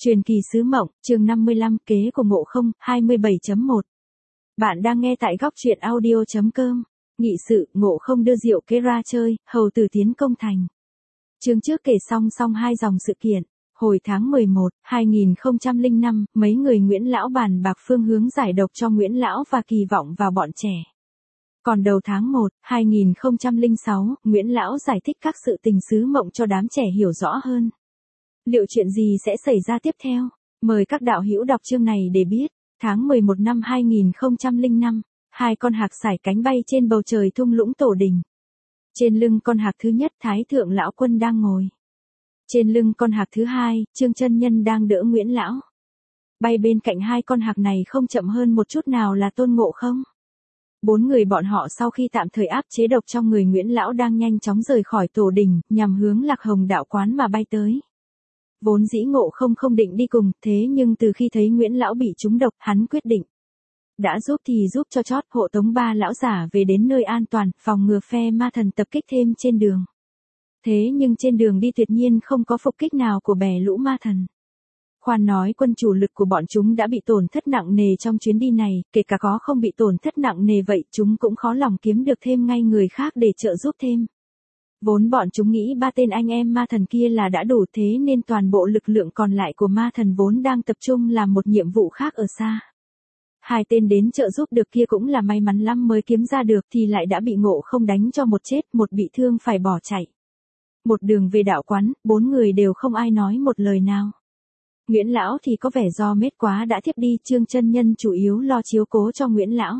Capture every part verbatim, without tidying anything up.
Truyền kỳ sứ mộng, chương năm mươi lăm, kế của Ngộ Không, hai mươi bảy chấm một. Bạn đang nghe tại góc truyện audio chấm com. Nghị sự, Ngộ Không đưa diệu kế ra chơi, hầu tử tiến công thành. Chương trước kể xong xong hai dòng sự kiện. Hồi tháng mười một, hai nghìn không trăm lẻ năm, mấy người Nguyễn Lão bàn bạc phương hướng giải độc cho Nguyễn Lão và kỳ vọng vào bọn trẻ. Còn đầu tháng một, hai nghìn không trăm lẻ sáu, Nguyễn Lão giải thích các sự tình sứ mộng cho đám trẻ hiểu rõ hơn. Liệu chuyện gì sẽ xảy ra tiếp theo? Mời các đạo hữu đọc chương này để biết. Tháng mười một năm hai nghìn không trăm lẻ năm, hai con hạc sải cánh bay trên bầu trời thung lũng Tổ Đình. Trên lưng con hạc thứ nhất Thái Thượng Lão Quân đang ngồi. Trên lưng con hạc thứ hai, Trương Chân Nhân đang đỡ Nguyễn Lão. Bay bên cạnh hai con hạc này không chậm hơn một chút nào là Tôn Ngộ Không. Bốn người bọn họ sau khi tạm thời áp chế độc trong người Nguyễn Lão đang nhanh chóng rời khỏi Tổ Đình, nhằm hướng Lạc Hồng đạo quán mà bay tới. Vốn dĩ Ngộ Không không định đi cùng, thế nhưng từ khi thấy Nguyễn Lão bị trúng độc, hắn quyết định. Đã giúp thì giúp cho chót, hộ tống ba lão giả về đến nơi an toàn, phòng ngừa phe ma thần tập kích thêm trên đường. Thế nhưng trên đường đi tuyệt nhiên không có phục kích nào của bè lũ ma thần. Khoan nói quân chủ lực của bọn chúng đã bị tổn thất nặng nề trong chuyến đi này, kể cả có không bị tổn thất nặng nề vậy chúng cũng khó lòng kiếm được thêm ngay người khác để trợ giúp thêm. Vốn bọn chúng nghĩ ba tên anh em ma thần kia là đã đủ, thế nên toàn bộ lực lượng còn lại của ma thần vốn đang tập trung làm một nhiệm vụ khác ở xa. Hai tên đến trợ giúp được kia cũng là may mắn lắm mới kiếm ra được thì lại đã bị Ngộ Không đánh cho một chết một bị thương phải bỏ chạy. Một đường về đạo quán, bốn người đều không ai nói một lời nào. Nguyễn Lão thì có vẻ do mệt quá đã thiếp đi, Trương Chân Nhân chủ yếu lo chiếu cố cho Nguyễn Lão.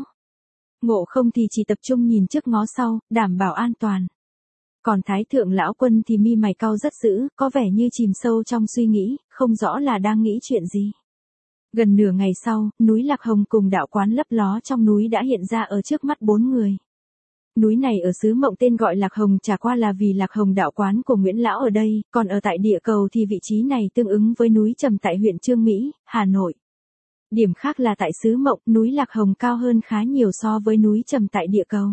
Ngộ Không thì chỉ tập trung nhìn trước ngó sau, đảm bảo an toàn. Còn Thái Thượng Lão Quân thì mi mày cau rất dữ, có vẻ như chìm sâu trong suy nghĩ, không rõ là đang nghĩ chuyện gì. Gần nửa ngày sau, núi Lạc Hồng cùng đạo quán lấp ló trong núi đã hiện ra ở trước mắt bốn người. Núi này ở xứ mộng tên gọi Lạc Hồng chả qua là vì Lạc Hồng đạo quán của Nguyễn Lão ở đây, còn ở tại địa cầu thì vị trí này tương ứng với núi Trầm tại huyện Chương Mỹ, Hà Nội. Điểm khác là tại xứ mộng, núi Lạc Hồng cao hơn khá nhiều so với núi Trầm tại địa cầu.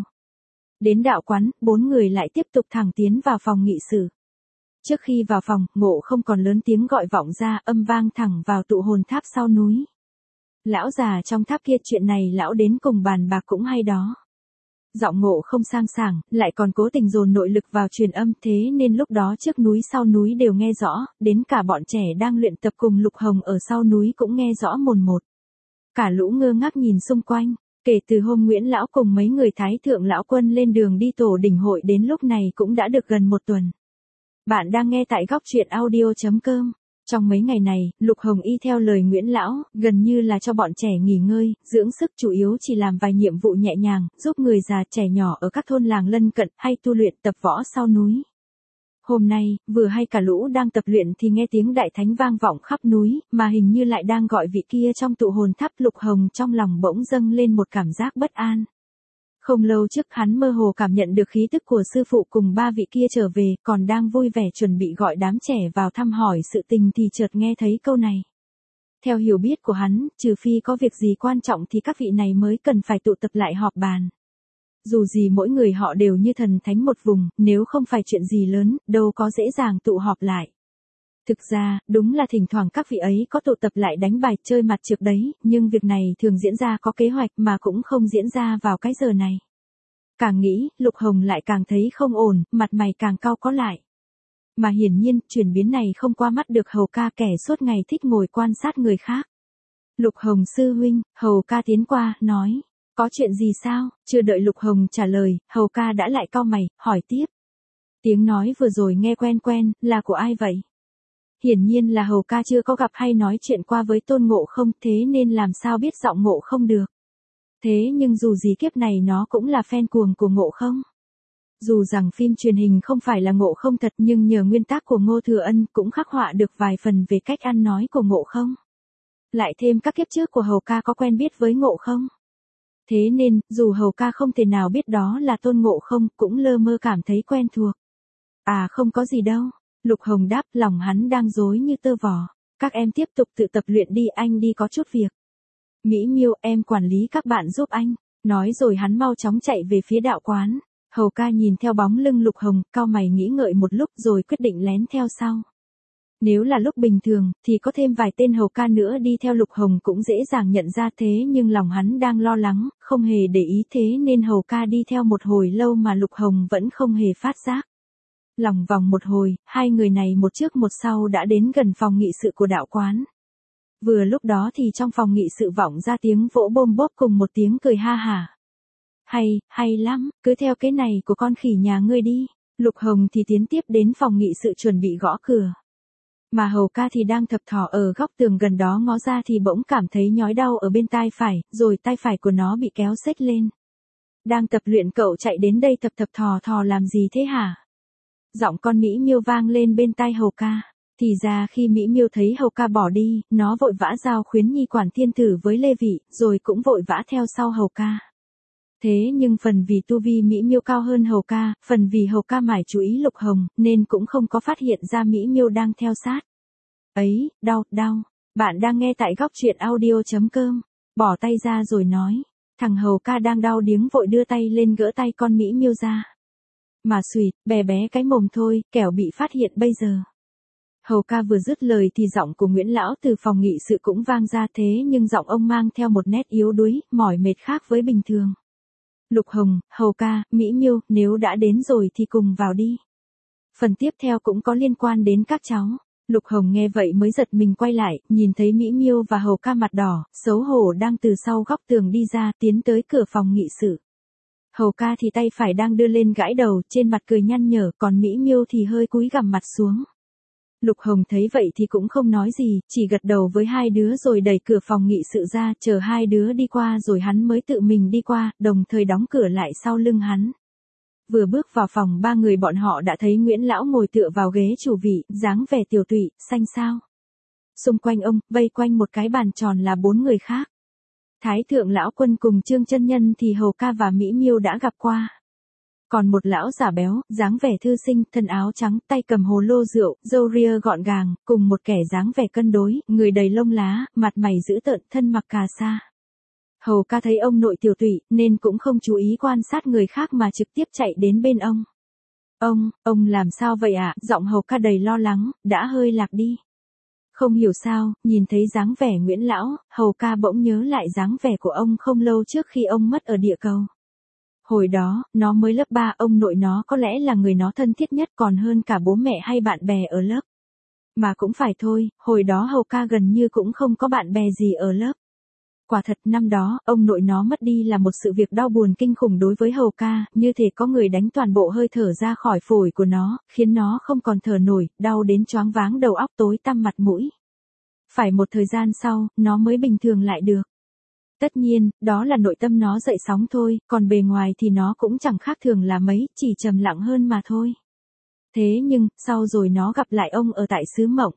Đến đạo quán, bốn người lại tiếp tục thẳng tiến vào phòng nghị sự. Trước khi vào phòng, Ngộ Không còn lớn tiếng gọi vọng ra, âm vang thẳng vào tụ hồn tháp sau núi. Lão già trong tháp kia, chuyện này lão đến cùng bàn bạc cũng hay đó. Giọng Ngộ Không sang sảng, lại còn cố tình dồn nội lực vào truyền âm, thế nên lúc đó trước núi sau núi đều nghe rõ, đến cả bọn trẻ đang luyện tập cùng Lục Hồng ở sau núi cũng nghe rõ mồn một. Cả lũ ngơ ngác nhìn xung quanh. Kể từ hôm Nguyễn Lão cùng mấy người Thái Thượng Lão Quân lên đường đi Tổ Đình hội đến lúc này cũng đã được gần một tuần. Bạn đang nghe tại góc truyện audio chấm com. Trong mấy ngày này, Lục Hồng y theo lời Nguyễn Lão, gần như là cho bọn trẻ nghỉ ngơi, dưỡng sức, chủ yếu chỉ làm vài nhiệm vụ nhẹ nhàng, giúp người già trẻ nhỏ ở các thôn làng lân cận hay tu luyện tập võ sau núi. Hôm nay, vừa hay cả lũ đang tập luyện thì nghe tiếng đại thánh vang vọng khắp núi, mà hình như lại đang gọi vị kia trong tụ hồn tháp. Lục Hồng trong lòng bỗng dâng lên một cảm giác bất an. Không lâu trước hắn mơ hồ cảm nhận được khí tức của sư phụ cùng ba vị kia trở về, còn đang vui vẻ chuẩn bị gọi đám trẻ vào thăm hỏi sự tình thì chợt nghe thấy câu này. Theo hiểu biết của hắn, trừ phi có việc gì quan trọng thì các vị này mới cần phải tụ tập lại họp bàn. Dù gì mỗi người họ đều như thần thánh một vùng, nếu không phải chuyện gì lớn, đâu có dễ dàng tụ họp lại. Thực ra, đúng là thỉnh thoảng các vị ấy có tụ tập lại đánh bài chơi mặt trược đấy, nhưng việc này thường diễn ra có kế hoạch mà cũng không diễn ra vào cái giờ này. Càng nghĩ, Lục Hồng lại càng thấy không ổn, mặt mày càng cau có lại. Mà hiển nhiên, chuyển biến này không qua mắt được Hầu ca, kẻ suốt ngày thích ngồi quan sát người khác. Lục Hồng sư huynh, Hầu ca tiến qua, nói. Có chuyện gì sao? Chưa đợi Lục Hồng trả lời, Hầu ca đã lại cau mày, hỏi tiếp. Tiếng nói vừa rồi nghe quen quen, là của ai vậy? Hiển nhiên là Hầu ca chưa có gặp hay nói chuyện qua với Tôn Ngộ Không, thế nên làm sao biết giọng Ngộ Không được. Thế nhưng dù gì kiếp này nó cũng là fan cuồng của Ngộ Không. Dù rằng phim truyền hình không phải là Ngộ Không thật nhưng nhờ nguyên tác của Ngô Thừa Ân cũng khắc họa được vài phần về cách ăn nói của Ngộ Không. Lại thêm các kiếp trước của Hầu ca có quen biết với Ngộ Không. Thế nên, dù Hầu ca không thể nào biết đó là Tôn Ngộ Không, cũng lơ mơ cảm thấy quen thuộc. À không có gì đâu. Lục Hồng đáp, lòng hắn đang rối như tơ vò. Các em tiếp tục tự tập luyện đi, anh đi có chút việc. Mỹ Miêu, em quản lý các bạn giúp anh. Nói rồi hắn mau chóng chạy về phía đạo quán. Hầu ca nhìn theo bóng lưng Lục Hồng, cau mày nghĩ ngợi một lúc rồi quyết định lén theo sau. Nếu là lúc bình thường, thì có thêm vài tên hầu ca nữa đi theo Lục Hồng cũng dễ dàng nhận ra thế nhưng lòng hắn đang lo lắng, không hề để ý thế nên hầu ca đi theo một hồi lâu mà Lục Hồng vẫn không hề phát giác. Lòng vòng một hồi, hai người này một trước một sau đã đến gần phòng nghị sự của đạo quán. Vừa lúc đó thì trong phòng nghị sự vọng ra tiếng vỗ bôm bốp cùng một tiếng cười ha hả. Hay, hay lắm, cứ theo cái này của con khỉ nhà ngươi đi. Lục Hồng thì tiến tiếp đến phòng nghị sự chuẩn bị gõ cửa. Mà hầu ca thì đang thập thò ở góc tường gần đó ngó ra thì bỗng cảm thấy nhói đau ở bên tai phải, rồi tay phải của nó bị kéo xếch lên. Đang tập luyện cậu chạy đến đây thập thập thò thò làm gì thế hả? Giọng con Mỹ Miêu vang lên bên tai hầu ca. Thì ra khi Mỹ Miêu thấy hầu ca bỏ đi, nó vội vã giao khuyến nhi quản thiên tử với Lê Vị, rồi cũng vội vã theo sau hầu ca. Thế nhưng phần vì tu vi Mỹ Miêu cao hơn hầu ca, phần vì hầu ca mải chú ý Lục Hồng, nên cũng không có phát hiện ra Mỹ Miêu đang theo sát. Ấy, đau, đau, bạn đang nghe tại góc truyện audio.com, bỏ tay ra rồi nói, thằng hầu ca đang đau điếng vội đưa tay lên gỡ tay con Mỹ Miêu ra. Mà xùyt, bé bé cái mồm thôi, kẻo bị phát hiện bây giờ. Hầu ca vừa dứt lời thì giọng của Nguyễn Lão từ phòng nghị sự cũng vang ra thế nhưng giọng ông mang theo một nét yếu đuối, mỏi mệt khác với bình thường. Lục Hồng, hầu ca, Mỹ Miêu, nếu đã đến rồi thì cùng vào đi. Phần tiếp theo cũng có liên quan đến các cháu. Lục Hồng nghe vậy mới giật mình quay lại, nhìn thấy Mỹ Miêu và hầu ca mặt đỏ, xấu hổ đang từ sau góc tường đi ra, tiến tới cửa phòng nghị sự. Hầu ca thì tay phải đang đưa lên gãi đầu, trên mặt cười nhăn nhở, còn Mỹ Miêu thì hơi cúi gằm mặt xuống. Lục Hồng thấy vậy thì cũng không nói gì, chỉ gật đầu với hai đứa rồi đẩy cửa phòng nghị sự ra, chờ hai đứa đi qua rồi hắn mới tự mình đi qua, đồng thời đóng cửa lại sau lưng hắn. Vừa bước vào phòng ba người bọn họ đã thấy Nguyễn Lão ngồi tựa vào ghế chủ vị, dáng vẻ tiều tụy, xanh xao. Xung quanh ông, vây quanh một cái bàn tròn là bốn người khác. Thái thượng lão quân cùng Trương Chân Nhân thì hầu ca và Mỹ Miêu đã gặp qua. Còn một lão giả béo, dáng vẻ thư sinh, thân áo trắng, tay cầm hồ lô rượu, râu ria gọn gàng, cùng một kẻ dáng vẻ cân đối, người đầy lông lá, mặt mày dữ tợn, thân mặc cà sa. Hầu ca thấy ông nội tiểu tụy, nên cũng không chú ý quan sát người khác mà trực tiếp chạy đến bên ông. Ông, ông làm sao vậy ạ? À? Giọng hầu ca đầy lo lắng, đã hơi lạc đi. Không hiểu sao, nhìn thấy dáng vẻ Nguyễn Lão, hầu ca bỗng nhớ lại dáng vẻ của ông không lâu trước khi ông mất ở địa cầu. Hồi đó, nó mới lớp ba, ông nội nó có lẽ là người nó thân thiết nhất còn hơn cả bố mẹ hay bạn bè ở lớp. Mà cũng phải thôi, hồi đó hầu ca gần như cũng không có bạn bè gì ở lớp. Quả thật năm đó, ông nội nó mất đi là một sự việc đau buồn kinh khủng đối với hầu ca, như thể có người đánh toàn bộ hơi thở ra khỏi phổi của nó, khiến nó không còn thở nổi, đau đến choáng váng đầu óc tối tăm mặt mũi. Phải một thời gian sau, nó mới bình thường lại được. Tất nhiên, đó là nội tâm nó dậy sóng thôi, còn bề ngoài thì nó cũng chẳng khác thường là mấy, chỉ trầm lặng hơn mà thôi. Thế nhưng, sau rồi nó gặp lại ông ở tại xứ Mộng.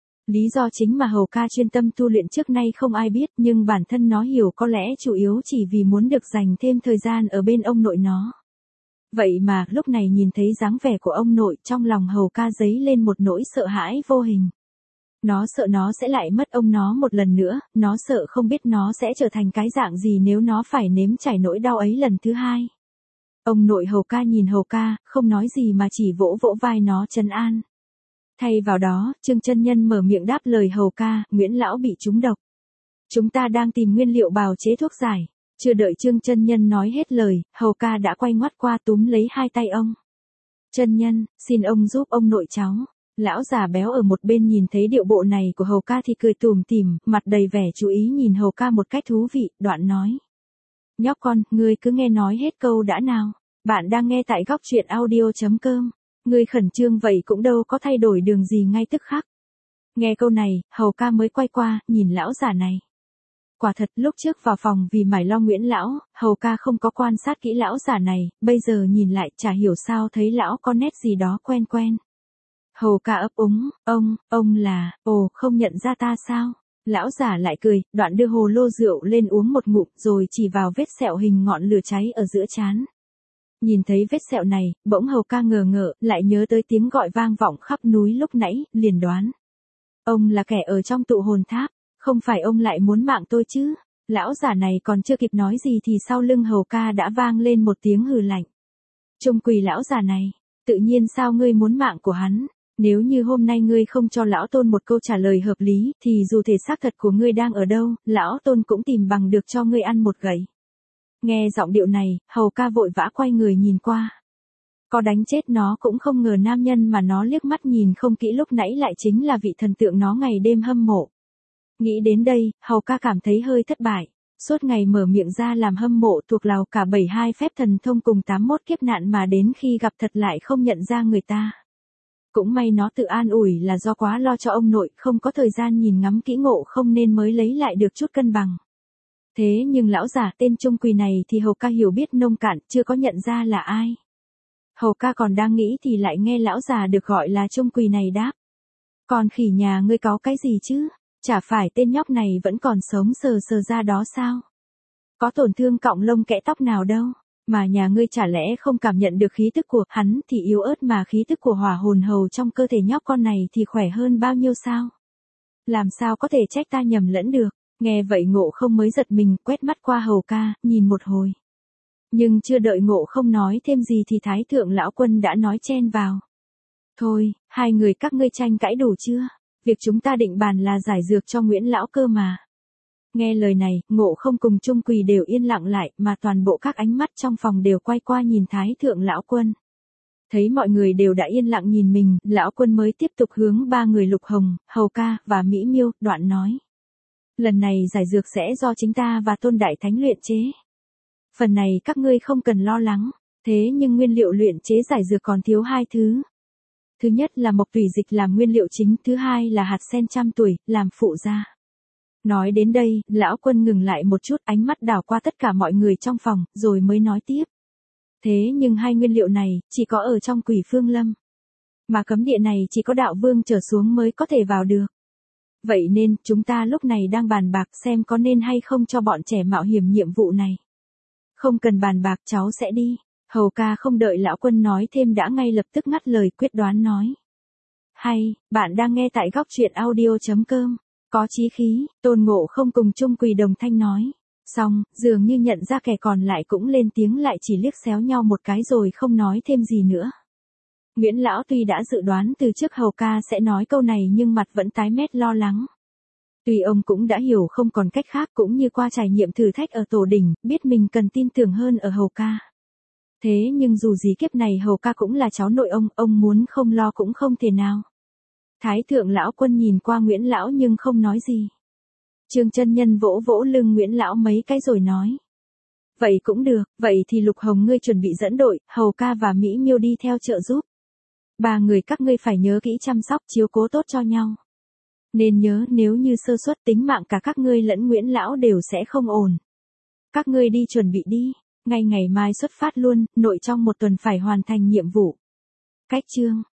Lý do chính mà hầu ca chuyên tâm tu luyện trước nay không ai biết, nhưng bản thân nó hiểu có lẽ chủ yếu chỉ vì muốn được dành thêm thời gian ở bên ông nội nó. Vậy mà, lúc này nhìn thấy dáng vẻ của ông nội, trong lòng hầu ca dấy lên một nỗi sợ hãi vô hình. Nó sợ nó sẽ lại mất ông nó một lần nữa, nó sợ không biết nó sẽ trở thành cái dạng gì nếu nó phải nếm trải nỗi đau ấy lần thứ hai. Ông nội hầu ca nhìn hầu ca, không nói gì mà chỉ vỗ vỗ vai nó trấn an. Thay vào đó, Trương Chân Nhân mở miệng đáp lời hầu ca, Nguyễn Lão bị trúng độc. Chúng ta đang tìm nguyên liệu bào chế thuốc giải. Chưa đợi Trương Chân Nhân nói hết lời, hầu ca đã quay ngoắt qua túm lấy hai tay ông. Chân Nhân, xin ông giúp ông nội cháu. Lão già béo ở một bên nhìn thấy điệu bộ này của hầu ca thì cười tủm tỉm, mặt đầy vẻ chú ý nhìn hầu ca một cách thú vị, đoạn nói. Nhóc con, ngươi cứ nghe nói hết câu đã nào. Bạn đang nghe tại góc truyện audio.com. Ngươi khẩn trương vậy cũng đâu có thay đổi đường gì ngay tức khắc. Nghe câu này, hầu ca mới quay qua, nhìn lão già này. Quả thật lúc trước vào phòng vì mải lo Nguyễn Lão, hầu ca không có quan sát kỹ lão già này, bây giờ nhìn lại chả hiểu sao thấy lão có nét gì đó quen quen. Hầu ca ấp úng, ông, ông là, ồ không nhận ra ta sao? Lão già lại cười, đoạn đưa hồ lô rượu lên uống một ngụm rồi chỉ vào vết sẹo hình ngọn lửa cháy ở giữa trán. Nhìn thấy vết sẹo này, bỗng hầu ca ngờ ngợ, lại nhớ tới tiếng gọi vang vọng khắp núi lúc nãy, liền đoán. Ông là kẻ ở trong tụ hồn tháp, không phải ông lại muốn mạng tôi chứ? Lão già này còn chưa kịp nói gì thì sau lưng hầu ca đã vang lên một tiếng hừ lạnh. Trung quỳ lão già này, tự nhiên sao ngươi muốn mạng của hắn? Nếu như hôm nay ngươi không cho lão Tôn một câu trả lời hợp lý, thì dù thể xác thật của ngươi đang ở đâu, lão Tôn cũng tìm bằng được cho ngươi ăn một gậy. Nghe giọng điệu này, Hầu ca vội vã quay người nhìn qua. Có đánh chết nó cũng không ngờ nam nhân mà nó liếc mắt nhìn không kỹ lúc nãy lại chính là vị thần tượng nó ngày đêm hâm mộ. Nghĩ đến đây, Hầu ca cảm thấy hơi thất bại. Suốt ngày mở miệng ra làm hâm mộ thuộc lào cả bảy mươi hai phép thần thông cùng tám mươi mốt kiếp nạn mà đến khi gặp thật lại không nhận ra người ta. Cũng may nó tự an ủi là do quá lo cho ông nội, không có thời gian nhìn ngắm kỹ Ngộ Không nên mới lấy lại được chút cân bằng. Thế nhưng lão giả tên Trung Quỳ này thì Hầu ca hiểu biết nông cạn, chưa có nhận ra là ai. Hầu ca còn đang nghĩ thì lại nghe lão già được gọi là Trung Quỳ này đáp. Còn khỉ nhà ngươi có cái gì chứ? Chả phải tên nhóc này vẫn còn sống sờ sờ ra đó sao? Có tổn thương cọng lông kẽ tóc nào đâu, mà nhà ngươi chả lẽ không cảm nhận được khí tức của hắn thì yếu ớt mà khí tức của hỏa hồn hầu trong cơ thể nhóc con này thì khỏe hơn bao nhiêu sao? Làm sao có thể trách ta nhầm lẫn được? Nghe vậy Ngộ Không mới giật mình, quét mắt qua Hầu ca, nhìn một hồi. Nhưng chưa đợi Ngộ Không nói thêm gì thì Thái thượng lão quân đã nói chen vào. Thôi, hai người các ngươi tranh cãi đủ chưa? Việc chúng ta định bàn là giải dược cho Nguyễn lão cơ mà. Nghe lời này, Ngộ Không cùng Trung Quỳ đều yên lặng lại, mà toàn bộ các ánh mắt trong phòng đều quay qua nhìn Thái thượng lão quân. Thấy mọi người đều đã yên lặng nhìn mình, lão quân mới tiếp tục hướng ba người Lục Hồng, Hầu ca và Mỹ Miêu, đoạn nói. Lần này giải dược sẽ do chính ta và Tôn Đại Thánh luyện chế. Phần này các ngươi không cần lo lắng, thế nhưng nguyên liệu luyện chế giải dược còn thiếu hai thứ. Thứ nhất là mộc thủy dịch làm nguyên liệu chính, thứ hai là hạt sen trăm tuổi, làm phụ gia. Nói đến đây, lão quân ngừng lại một chút, ánh mắt đảo qua tất cả mọi người trong phòng, rồi mới nói tiếp. Thế nhưng hai nguyên liệu này, chỉ có ở trong Quỷ Phương Lâm. Mà cấm địa này chỉ có đạo vương trở xuống mới có thể vào được. Vậy nên, chúng ta lúc này đang bàn bạc xem có nên hay không cho bọn trẻ mạo hiểm nhiệm vụ này. Không cần bàn bạc, cháu sẽ đi. Hầu ca không đợi lão quân nói thêm đã ngay lập tức ngắt lời, quyết đoán nói. Hay, bạn đang nghe tại góc truyện audio chấm com. Có chí khí, Tôn Ngộ Không cùng Trung Quỳ đồng thanh nói. Xong, dường như nhận ra kẻ còn lại cũng lên tiếng, lại chỉ liếc xéo nhau một cái rồi không nói thêm gì nữa. Nguyễn lão tuy đã dự đoán từ trước Hầu ca sẽ nói câu này nhưng mặt vẫn tái mét lo lắng. Tuy ông cũng đã hiểu không còn cách khác, cũng như qua trải nghiệm thử thách ở tổ đỉnh, biết mình cần tin tưởng hơn ở Hầu ca. Thế nhưng dù gì kiếp này Hầu ca cũng là cháu nội ông, ông muốn không lo cũng không thể nào. Thái thượng lão quân nhìn qua Nguyễn lão nhưng không nói gì. Trương chân nhân vỗ vỗ lưng Nguyễn lão mấy cái rồi nói. Vậy cũng được, vậy thì Lục Hồng ngươi chuẩn bị dẫn đội, Hầu ca và Mỹ Miêu đi theo trợ giúp. Ba người các ngươi phải nhớ kỹ chăm sóc chiếu cố tốt cho nhau. Nên nhớ, nếu như sơ suất tính mạng cả các ngươi lẫn Nguyễn lão đều sẽ không ổn. Các ngươi đi chuẩn bị đi, ngay ngày mai xuất phát luôn, nội trong một tuần phải hoàn thành nhiệm vụ. Cách chương